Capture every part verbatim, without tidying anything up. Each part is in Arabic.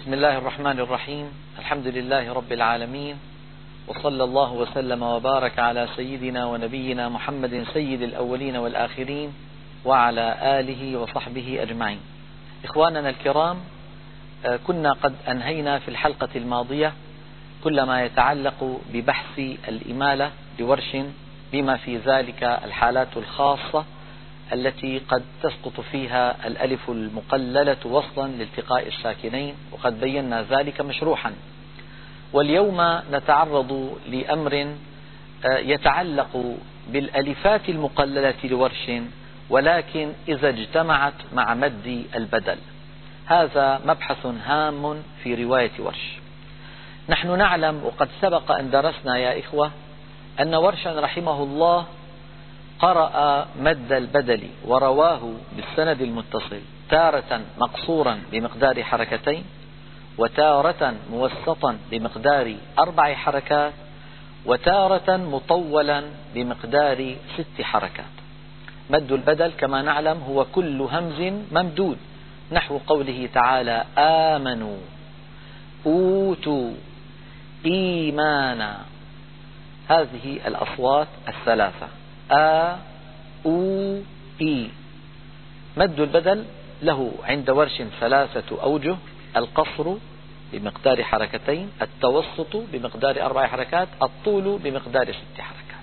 بسم الله الرحمن الرحيم. الحمد لله رب العالمين، وصلى الله وسلم وبارك على سيدنا ونبينا محمد سيد الأولين والآخرين وعلى آله وصحبه أجمعين. إخواننا الكرام، كنا قد أنهينا في الحلقة الماضية كل ما يتعلق ببحث الإمالة لورش، بما في ذلك الحالات الخاصة التي قد تسقط فيها الألف المقللة وصلا لالتقاء الساكنين، وقد بينا ذلك مشروحا. واليوم نتعرض لأمر يتعلق بالألفات المقللة لورش، ولكن إذا اجتمعت مع مد البدل. هذا مبحث هام في رواية ورش. نحن نعلم وقد سبق أن درسنا يا إخوة أن ورشا رحمه الله قرأ مد البدل ورواه بالسند المتصل، تارة مقصورا بمقدار حركتين، وتارة موسطا بمقدار أربع حركات، وتارة مطولا بمقدار ست حركات. مد البدل كما نعلم هو كل همز ممدود، نحو قوله تعالى: آمنوا، أوتوا، إيمانا. هذه الأصوات الثلاثة: آ، أو، إي. مد البدل له عند ورش ثلاثة أوجه: القصر بمقدار حركتين، التوسط بمقدار أربع حركات، الطول بمقدار ست حركات.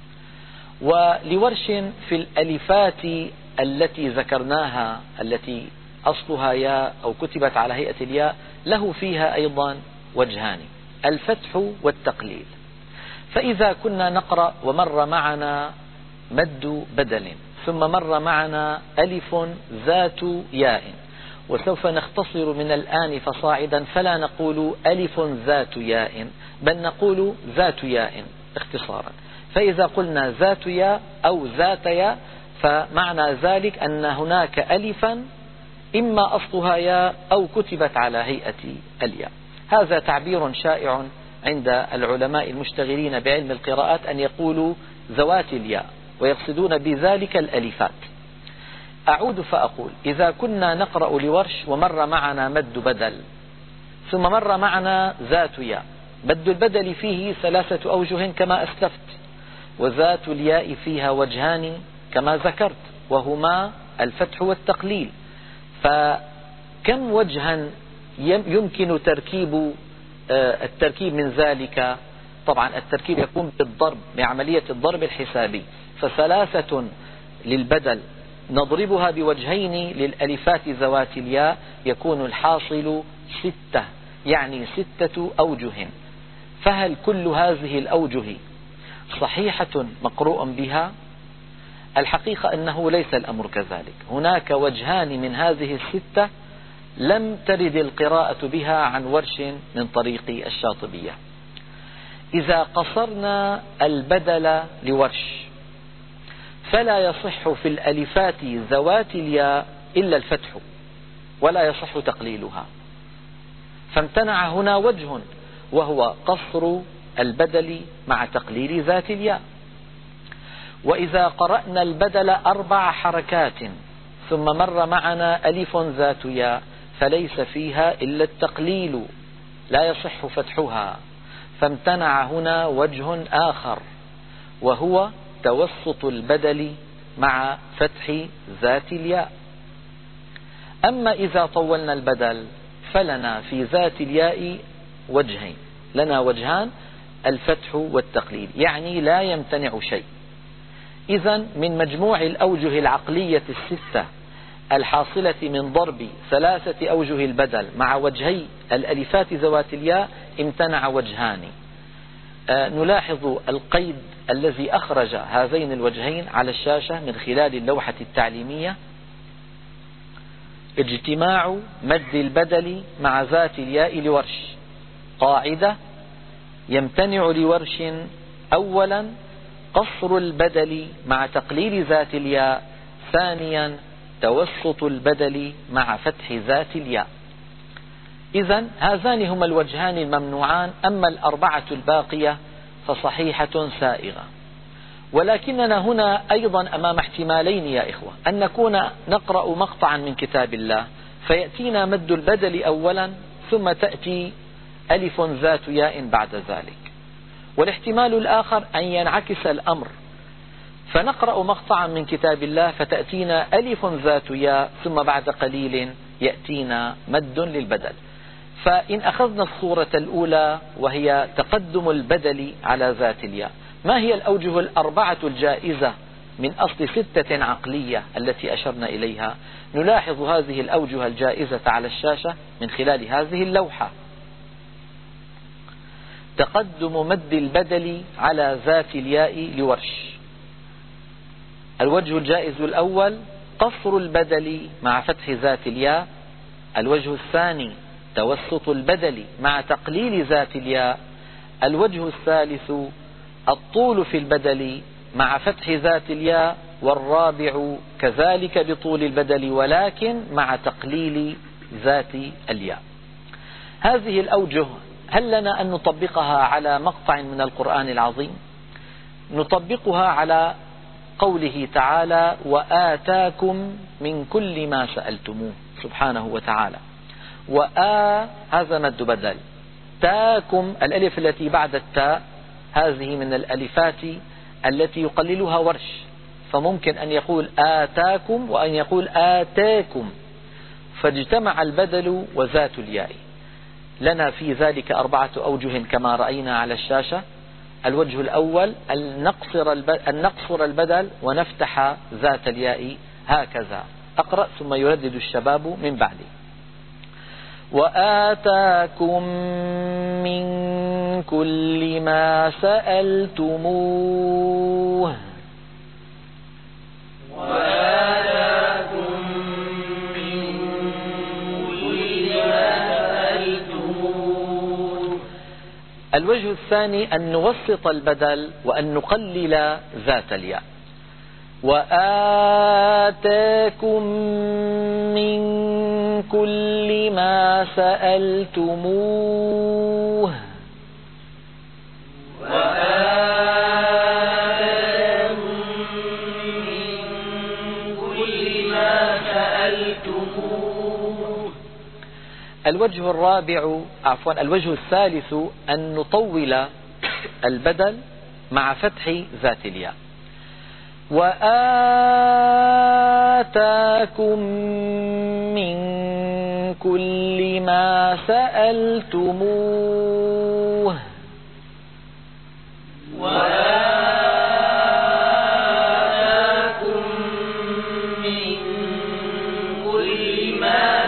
ولورش في الألفات التي ذكرناها التي أصلها ياء أو كتبت على هيئة الياء له فيها أيضا وجهان: الفتح والتقليل. فإذا كنا نقرأ ومر معنا مد بدل ثم مر معنا ألف ذات ياء، وسوف نختصر من الآن فصاعدا فلا نقول ألف ذات ياء، بل نقول ذات ياء اختصارا. فإذا قلنا ذات ياء أو ذات ياء فمعنى ذلك أن هناك ألفا إما أصلها ياء أو كتبت على هيئة الياء. هذا تعبير شائع عند العلماء المشتغلين بعلم القراءات أن يقولوا ذوات الياء، ويقصدون بذلك الألفات. أعود فأقول: إذا كنا نقرأ لورش ومر معنا مد بدل ثم مر معنا ذات ياء، مد البدل فيه ثلاثة أوجه كما أسلفت، وذات الياء فيها وجهان كما ذكرت، وهما الفتح والتقليل. فكم وجها يمكن تركيب التركيب من ذلك؟ طبعا التركيب يكون بالضرب، بعملية الضرب الحسابي. فثلاثة للبدل نضربها بوجهين للألفات ذوات الياء، يكون الحاصل ستة، يعني ستة أوجه. فهل كل هذه الأوجه صحيحة مقروء بها؟ الحقيقة أنه ليس الأمر كذلك. هناك وجهان من هذه الستة لم ترد القراءة بها عن ورش من طريق الشاطبية. إذا قصرنا البدل لورش فلا يصح في الألفات ذوات الياء إلا الفتح، ولا يصح تقليلها، فامتنع هنا وجه وهو قصر البدل مع تقليل ذات الياء. وإذا قرأنا البدل أربع حركات ثم مر معنا ألف ذات ياء فليس فيها إلا التقليل، لا يصح فتحها، فامتنع هنا وجه آخر وهو توسط البدل مع فتح ذات الياء. أما إذا طولنا البدل فلنا في ذات الياء وجهين، لنا وجهان: الفتح والتقليل، يعني لا يمتنع شيء. إذن من مجموع الأوجه العقلية الستة الحاصلة من ضرب ثلاثة أوجه البدل مع وجهي الألفات ذوات الياء امتنع وجهان. آه نلاحظ القيد الذي أخرج هذين الوجهين على الشاشة من خلال اللوحة التعليمية: اجتماع مد البدل مع ذات الياء لورش. قاعدة: يمتنع لورش أولا قصر البدل مع تقليل ذات الياء، ثانيا توسط البدل مع فتح ذات الياء. إذن هذان هما الوجهان الممنوعان، أما الأربعة الباقية فصحيحة سائغة. ولكننا هنا أيضا أمام احتمالين يا إخوة: أن نكون نقرأ مقطعا من كتاب الله فيأتينا مد البدل أولا ثم تأتي ألف ذات ياء بعد ذلك. والاحتمال الآخر أن ينعكس الأمر، فنقرأ مقطعا من كتاب الله فتأتينا ألف ذات ياء ثم بعد قليل يأتينا مد للبدل. فإن أخذنا الصورة الأولى وهي تقدم البدل على ذات الياء، ما هي الأوجه الأربعة الجائزة من أصل ستة عقلية التي أشرنا إليها؟ نلاحظ هذه الأوجه الجائزة على الشاشة من خلال هذه اللوحة. تقدم مد البدل على ذات الياء لورش. الوجه الجائز الأول قصر البدل مع فتح ذات الياء. الوجه الثاني توسط البدل مع تقليل ذات الياء. الوجه الثالث الطول في البدل مع فتح ذات الياء. والرابع كذلك بطول البدل ولكن مع تقليل ذات الياء. هذه الأوجه هل لنا أن نطبقها على مقطع من القرآن العظيم؟ نطبقها على قوله تعالى: وآتاكم من كل ما سألتموه سبحانه وتعالى. وآ هذا مد بدل. تاكم الألف التي بعد التاء هذه من الألفات التي يقللها ورش، فممكن أن يقول آتاكم وأن يقول آتاكم، فاجتمع البدل وذات الياء. لنا في ذلك أربعة أوجه كما رأينا على الشاشة. الوجه الأول أن نقصر أن نقصر البدل ونفتح ذات الياء هكذا. أقرأ ثم يردد الشباب من بعدي. وآتاكم من كل ما سألتموه. وآتاكم من كل ما سألتموه. الوجه الثاني أن نوسط البدل وأن نقلل ذات الياء. وآتاكم من كل ما سألتموه. وآتاكم من كل ما سألتموه. الوجه الرابع عفوا الوجه الثالث أن نطول البدل مع فتح ذات الياء. وآتاكم من كل ما سألتموه. وآتاكم من كل ما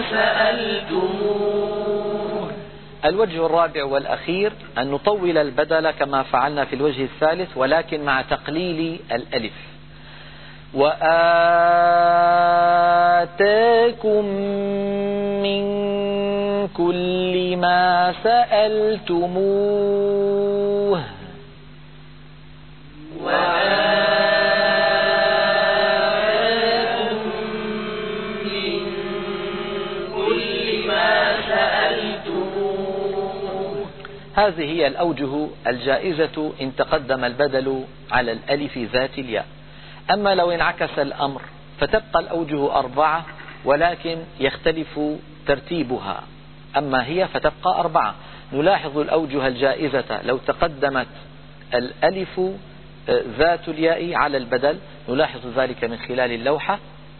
سألتموه. الوجه الرابع والأخير أن نطول البدل كما فعلنا في الوجه الثالث ولكن مع تقليل الألف. وآتاكم من كل ما سألتموه. وآتاكم من كل ما سألتموه. هذه هي الأوجه الجائزة إن تقدم البدل على الألف ذات الياء. أما لو انعكس الأمر فتبقى الأوجه أربعة ولكن يختلف ترتيبها، أما هي فتبقى أربعة. نلاحظ الأوجه الجائزة لو تقدمت الألف ذات الياء على البدل، نلاحظ ذلك من خلال اللوحة.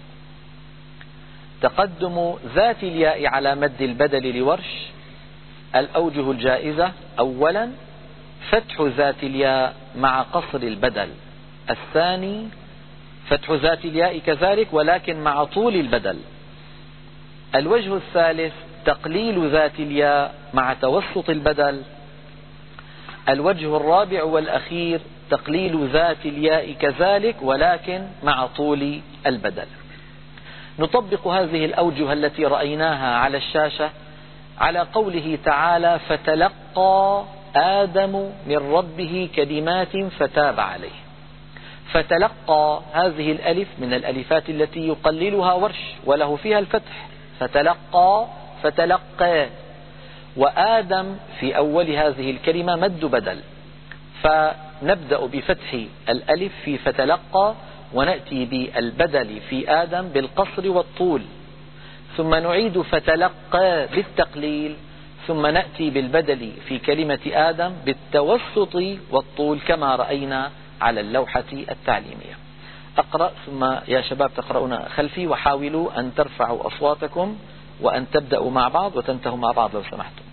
تقدم ذات الياء على مد البدل لورش. الأوجه الجائزة: أولا فتح ذات الياء مع قصر البدل. الثاني فتح ذات الياء كذلك ولكن مع طول البدل. الوجه الثالث تقليل ذات الياء مع توسط البدل. الوجه الرابع والأخير تقليل ذات الياء كذلك ولكن مع طول البدل. نطبق هذه الأوجه التي رأيناها على الشاشة على قوله تعالى: فتلقى آدم من ربه كلمات فتاب عليه. فتلقى هذه الألف من الألفات التي يقللها ورش وله فيها الفتح. فتلقى فتلقى. وآدم في أول هذه الكلمة مد بدل، فنبدأ بفتح الألف في فتلقى ونأتي بالبدل في آدم بالقصر والطول، ثم نعيد فتلقى بالتقليل، ثم نأتي بالبدل في كلمة آدم بالتوسط والطول كما رأينا على اللوحة التعليمية. أقرأ ثم يا شباب تقرؤون خلفي، وحاولوا أن ترفعوا أصواتكم وأن تبدأوا مع بعض وتنتهوا مع بعض لو سمحتم.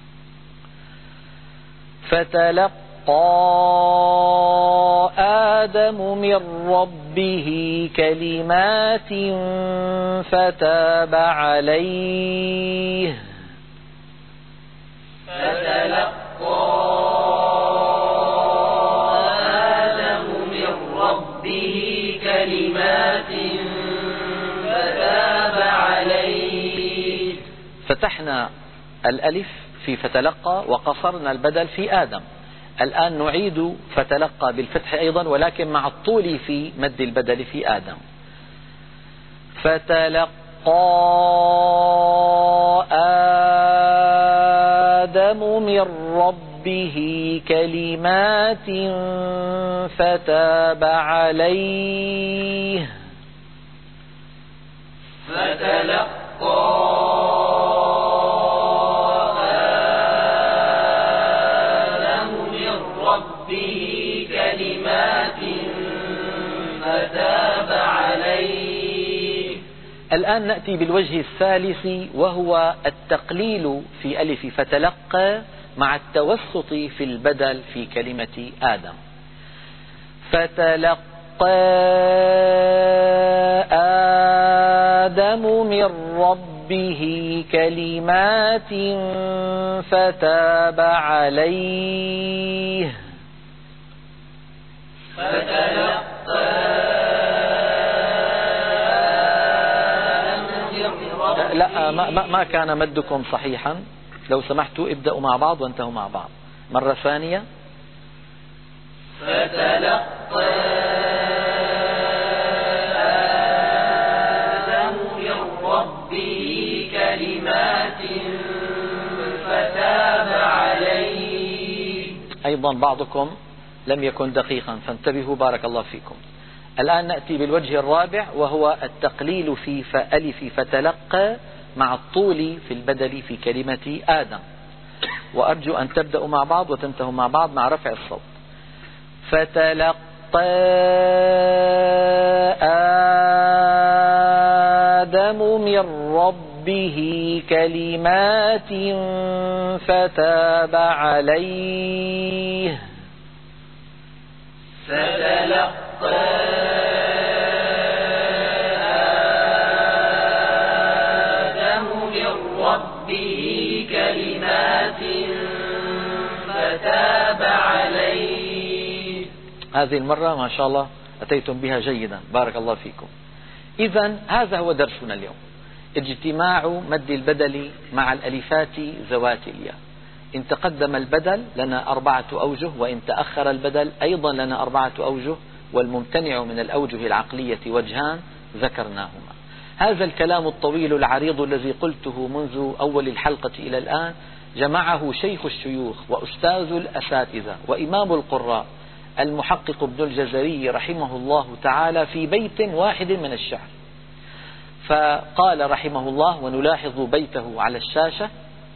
فتلقى آدم من ربه كلمات فتاب عليه. فتلقى آدم من ربه كلمات فتاب عليه. فتحنا الألف في فتلقى وقصرنا البدل في آدم. الآن نعيد فتلقى بالفتح أيضا ولكن مع الطول في مد البدل في آدم. فتلقى آدم من ربه كلمات فتاب عليه. فتلقى فتاب عليه. الآن نأتي بالوجه الثالث وهو التقليل في ألف فتلقى مع التوسط في البدل في كلمة آدم. فتلقى آدم من ربه كلمات فتاب عليه. لا ما, ما كان مدكم صحيحا، لو سمحتوا ابدأوا مع بعض وانتهوا مع بعض مرة ثانية. فتلقى آدم من ربه كلمات فتاب عليه. أيضا بعضكم لم يكن دقيقا فانتبهوا بارك الله فيكم. الآن نأتي بالوجه الرابع وهو التقليل في فألف فتلقى مع الطول في البدل في كلمة آدم، وأرجو أن تبدأوا مع بعض وتنتهوا مع بعض مع رفع الصوت. فتلقى آدم من ربه كلمات فتاب عليه. فتلقى آدم من ربه كلمات فتاب عليه. هذه المرة ما شاء الله أتيتم بها جيدا بارك الله فيكم. إذن هذا هو درسنا اليوم، اجتماع مد البدل مع الألفات ذوات الياء. إن تقدم البدل لنا أربعة أوجه، وإن تأخر البدل أيضا لنا أربعة أوجه، والممتنع من الأوجه العقلية وجهان ذكرناهما. هذا الكلام الطويل العريض الذي قلته منذ أول الحلقة إلى الآن جمعه شيخ الشيوخ وأستاذ الأساتذة وإمام القراء المحقق ابن الجزري رحمه الله تعالى في بيت واحد من الشعر. فقال رحمه الله، ونلاحظ بيته على الشاشة،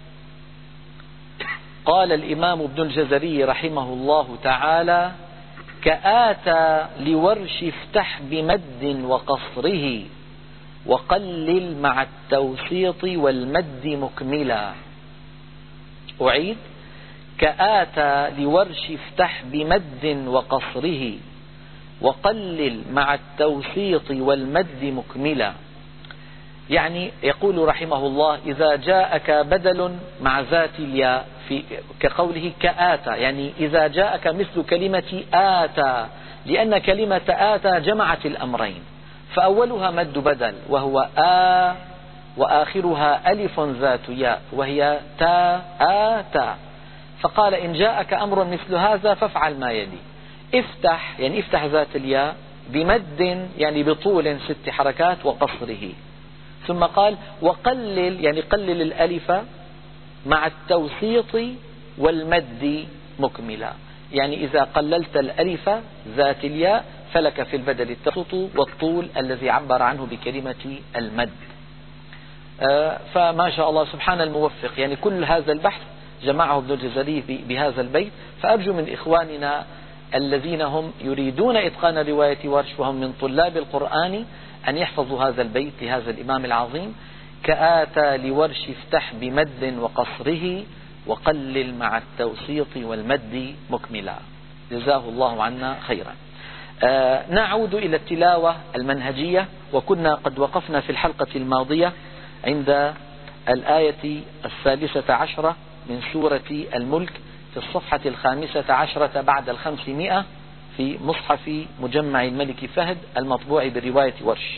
قال الإمام ابن الجزري رحمه الله تعالى: كآتى لورش افتح بمد وقصره وقلل مع التوسيط والمد مكملا. أعيد: كآتى لورش افتح بمد وقصره وقلل مع التوسيط والمد مكملا. يعني يقول رحمه الله: إذا جاءك بدل مع ذات الياء في كقوله كآتى، يعني إذا جاءك مثل كلمة آتى، لأن كلمة آتى جمعت الأمرين، فأولها مد بدل وهو آ، وآخرها ألف ذات ياء وهي تا آتى. فقال: إن جاءك أمر مثل هذا فافعل ما يلي: افتح يعني افتح ذات الياء، بمد يعني بطول ست حركات وقصره، ثم قال: وقلل يعني قلل الألف مع التوسيط والمد مكملا. يعني إذا قللت الألف ذات الياء فلك في البدل التوسط والطول الذي عبر عنه بكلمة المد. فما شاء الله سبحان الموفق، يعني كل هذا البحث جمعه ابن الجزري بهذا البيت. فأرجو من إخواننا الذين هم يريدون إتقان رواية ورش وهم من طلاب القرآن أن يحفظوا هذا البيت لهذا الإمام العظيم: كآتى لورش افتح بمد وقصره وقلل مع التوسيط والمد مكملا. جزاه الله عنا خيرا. آه نعود إلى التلاوة المنهجية، وكنا قد وقفنا في الحلقة الماضية عند الآية الثالثة عشرة من سورة الملك في الصفحة الخامسة عشرة بعد الخمسمائة في مصحف مجمع الملك فهد المطبوع برواية ورش.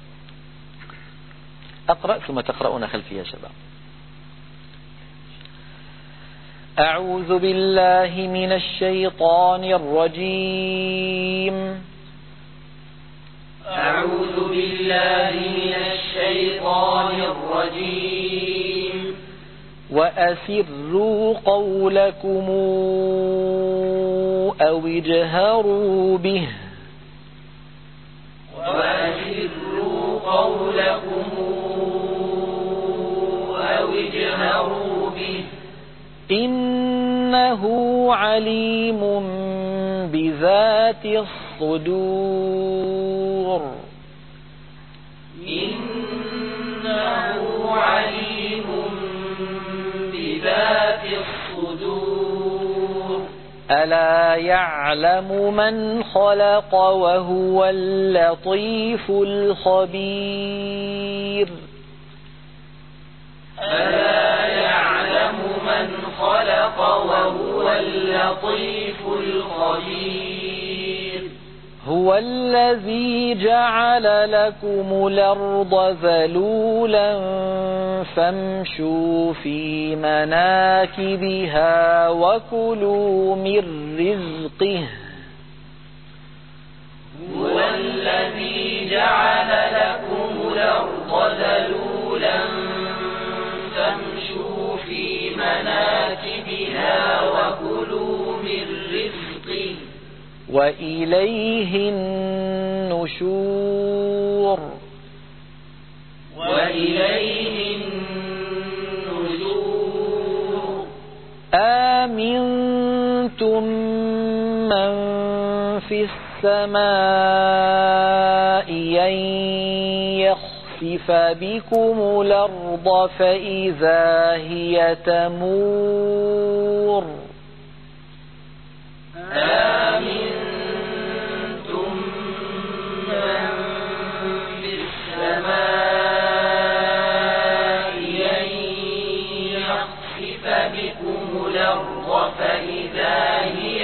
أقرأ ثم تقرؤون خلفي يا شباب. أعوذ بالله من الشيطان الرجيم. أعوذ بالله من الشيطان الرجيم. وأسروا قولكم أو اجهروا به. وأسروا قولكم أو اجهروا به. إنه عليم بذات الصدور. إنه عليم بذات الصدور. ألا يعلم من خلق وهو اللطيف الخبير. ألا يعلم من خلق وهو اللطيف الخبير. هو الذي جعل لكم الأرض ذلولا فامشوا في مناكبها وكلوا من رزقه. هو الذي جعل لكم الأرض ذلولا فامشوا في مناكبها وكلوا من رزقه. وإليه النشور. وإليه النشور. آمنتم من في السماء أن يخسف بكم الأرض فإذا هي تمور. آمنتم من في السماء أن يخسف بكم الأرض فإذا هي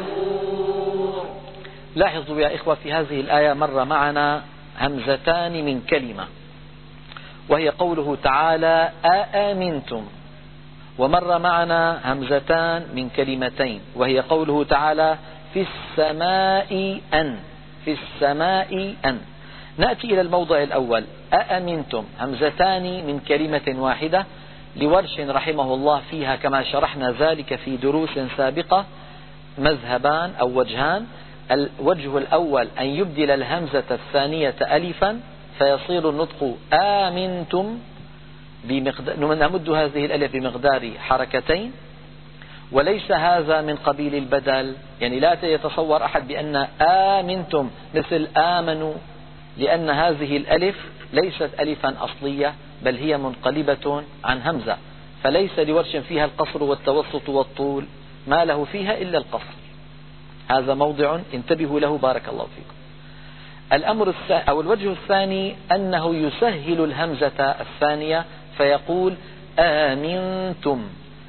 تمور. لاحظوا يا إخوة في هذه الآية مر معنا همزتان من كلمة، وهي قوله تعالى أأمنتم، ومر معنا همزتان من كلمتين، وهي قوله تعالى في السماء أن. في السماء أن. نأتي إلى الموضع الأول. أأمنتم همزتان من كلمة واحدة لورش رحمه الله، فيها كما شرحنا ذلك في دروس سابقة مذهبان أو وجهان. الوجه الأول أن يبدل الهمزة الثانية ألفا فيصير النطق آمنتم، نمد هذه الألف بمقدار حركتين، وليس هذا من قبيل البدل، يعني لا يتصور أحد بأن آمنتم مثل آمنوا، لأن هذه الألف ليست ألفا أصلية بل هي منقلبة عن همزة، فليس لورش فيها القصر والتوسط والطول، ما له فيها إلا القصر. هذا موضع انتبهوا له بارك الله فيكم. الأمر الثاني أو الوجه الثاني أنه يسهل الهمزة الثانية فيقول آمنتم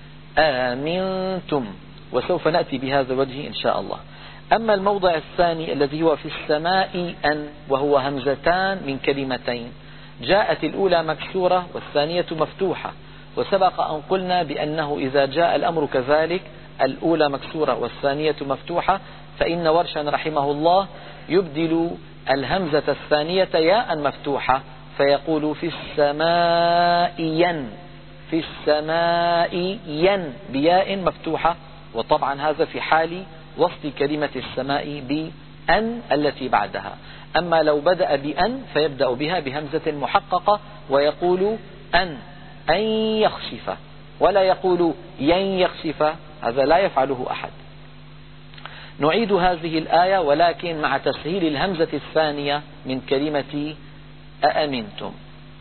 آمنتم، وسوف نأتي بهذا الوجه إن شاء الله. أما الموضع الثاني الذي هو في السماء أن، وهو همزتان من كلمتين، جاءت الأولى مكسورة والثانية مفتوحة، وسبق أن قلنا بأنه إذا جاء الأمر كذلك الأولى مكسورة والثانية مفتوحة فإن ورشا رحمه الله يبدل الهمزة الثانية ياء مفتوحة فيقول في السماء ين، في السماء ين بياء مفتوحة، وطبعا هذا في حال وصل كلمة السماء بأن التي بعدها. أما لو بدأ بأن فيبدأ بها بهمزة محققة ويقول أن أن يخسف، ولا يقول ين يخسف، هذا لا يفعله أحد. نعيد هذه الآية ولكن مع تسهيل الهمزة الثانية من كلمة أأمنتم.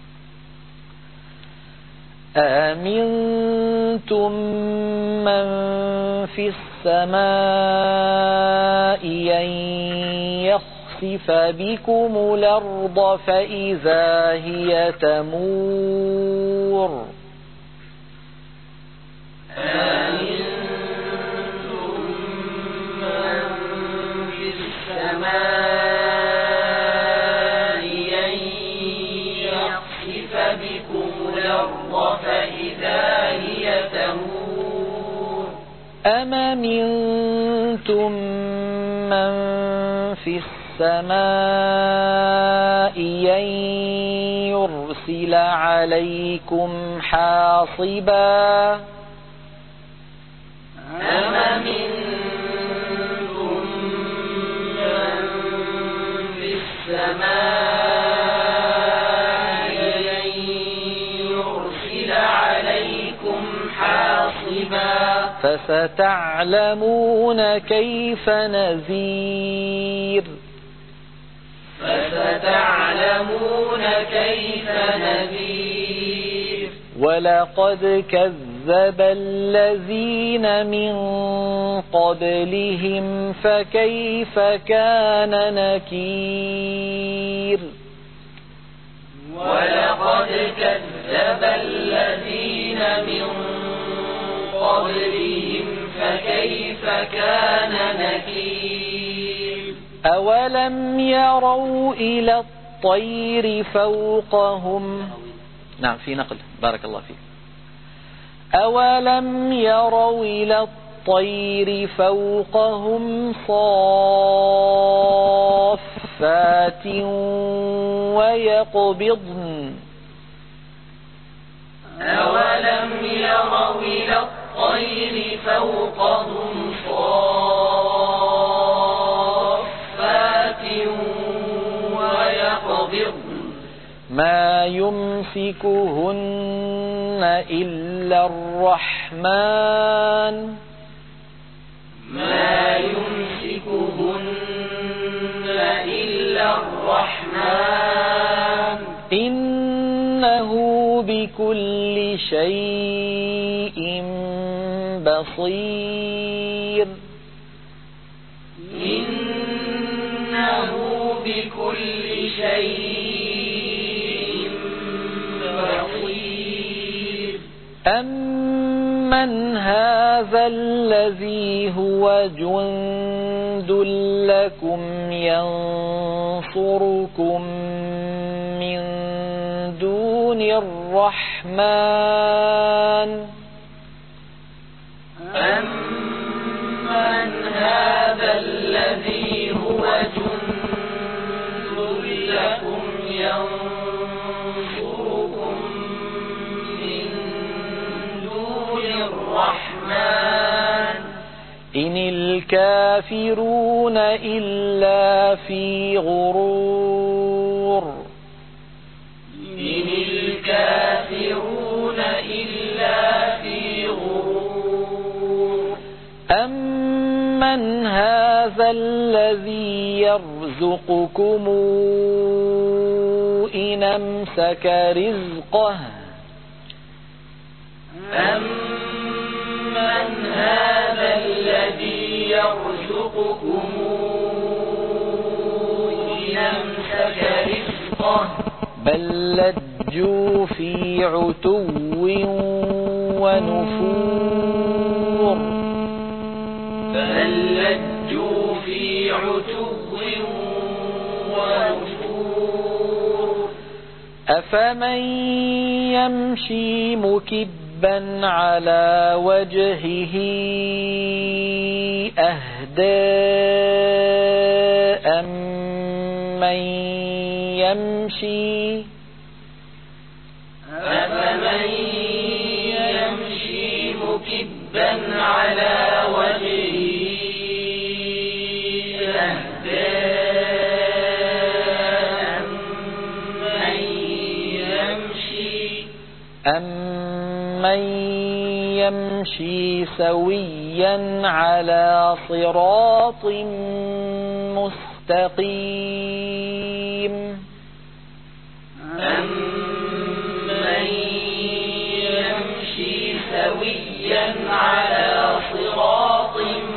أأمنتم من في السماء أن يخسف بكم الأرض فإذا هي تمور. أأمنتم من في السماء أن يخسف بكم الأرض فإذا هي تمور. أم أمنتم من في السماء أن يرسل عليكم حاصبا. أم أمنتم من في السماء أن يرسل عليكم حاصبا. فستعلمون كيف نذير. فستعلمون كيف نذير. ولقد كذب الذين من قبلهم فكيف كان نكير. ولقد كذب الذين من قبلهم فكيف كان نكير. أولم يروا إلى الطير فوقهم. نعم في نقل، بارك الله فيك. أولم يروا إلى الطير فوقهم صافات ويقبضن. أولم يروا إلى الطير فوقهم صافات ويقبضن ما يمسكهن إلا الرحمن. ما يمسكهن إلا الرحمن. إنه بكل شيء بصير. إنه بكل شيء بصير. أمن هذا الذي هو جند لكم ينصركم من دون الرحمن. أمن هذا الذي هو جند لكم ينصركم من دون الرحمن. إن الكافرون إلا في غرور. إن الكافرون إلا في غرور. أمن هذا الذي يرزقكم إن أمسك رزقه. أمن هذا الذي يرزقكم إن أمسك رزقه. بل لجوا في عتو ونفور. بل لجوا في عتو ونفور. أفمن يمشي مكبا على وجهه أهدى أمن يمشي أفمن يمشي مكبا على وجهه أهدى أمن يمشي أَمَّن يَمْشِي سَوِيًّا عَلَى صِرَاطٍ مُسْتَقِيمٍ أَمَّن يَمْشِي سَوِيًّا عَلَى صِرَاطٍ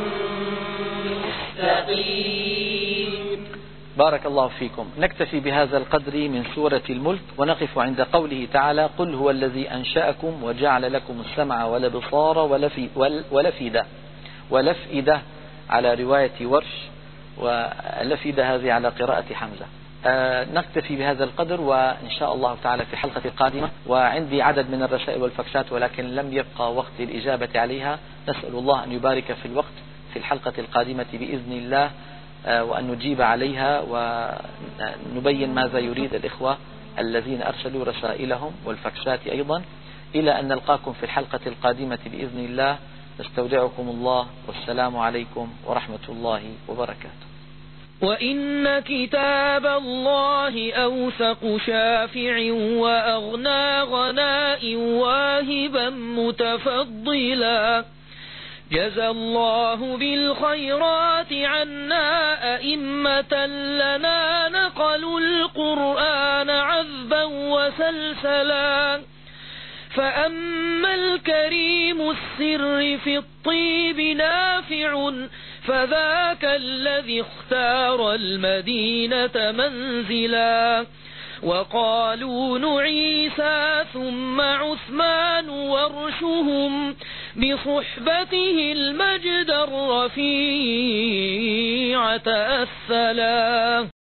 مُسْتَقِيمٍ. بارك الله فيكم. نكتفي بهذا القدر من سورة الملك، ونقف عند قوله تعالى: قل هو الذي أنشأكم وجعل لكم السمع والأبصار والأفئدة، والأفئدة على رواية ورش، والأفئدة هذه على قراءة حمزة. آه نكتفي بهذا القدر، وإن شاء الله تعالى في حلقة القادمة، وعندي عدد من الرسائل والفكسات ولكن لم يبقى وقت للإجابة عليها. نسأل الله أن يبارك في الوقت في الحلقة القادمة بإذن الله، وأن نجيب عليها ونبين ماذا يريد الإخوة الذين أرسلوا رسائلهم والفكسات أيضا. إلى أن نلقاكم في الحلقة القادمة بإذن الله، نستودعكم الله، والسلام عليكم ورحمة الله وبركاته. وإن كتاب الله أوثق شافع وأغنى غناء واهبا متفضلا. جزى الله بالخيرات عنا أئمة لنا نقلوا القرآن عذبا وسلسلا. فأما الكريم السر في الطيب نافع، فذاك الذي اختار المدينة منزلا. وقالون عيسى ثم عثمان ورشهم، بصحبته المجد الرفيع تأثلا.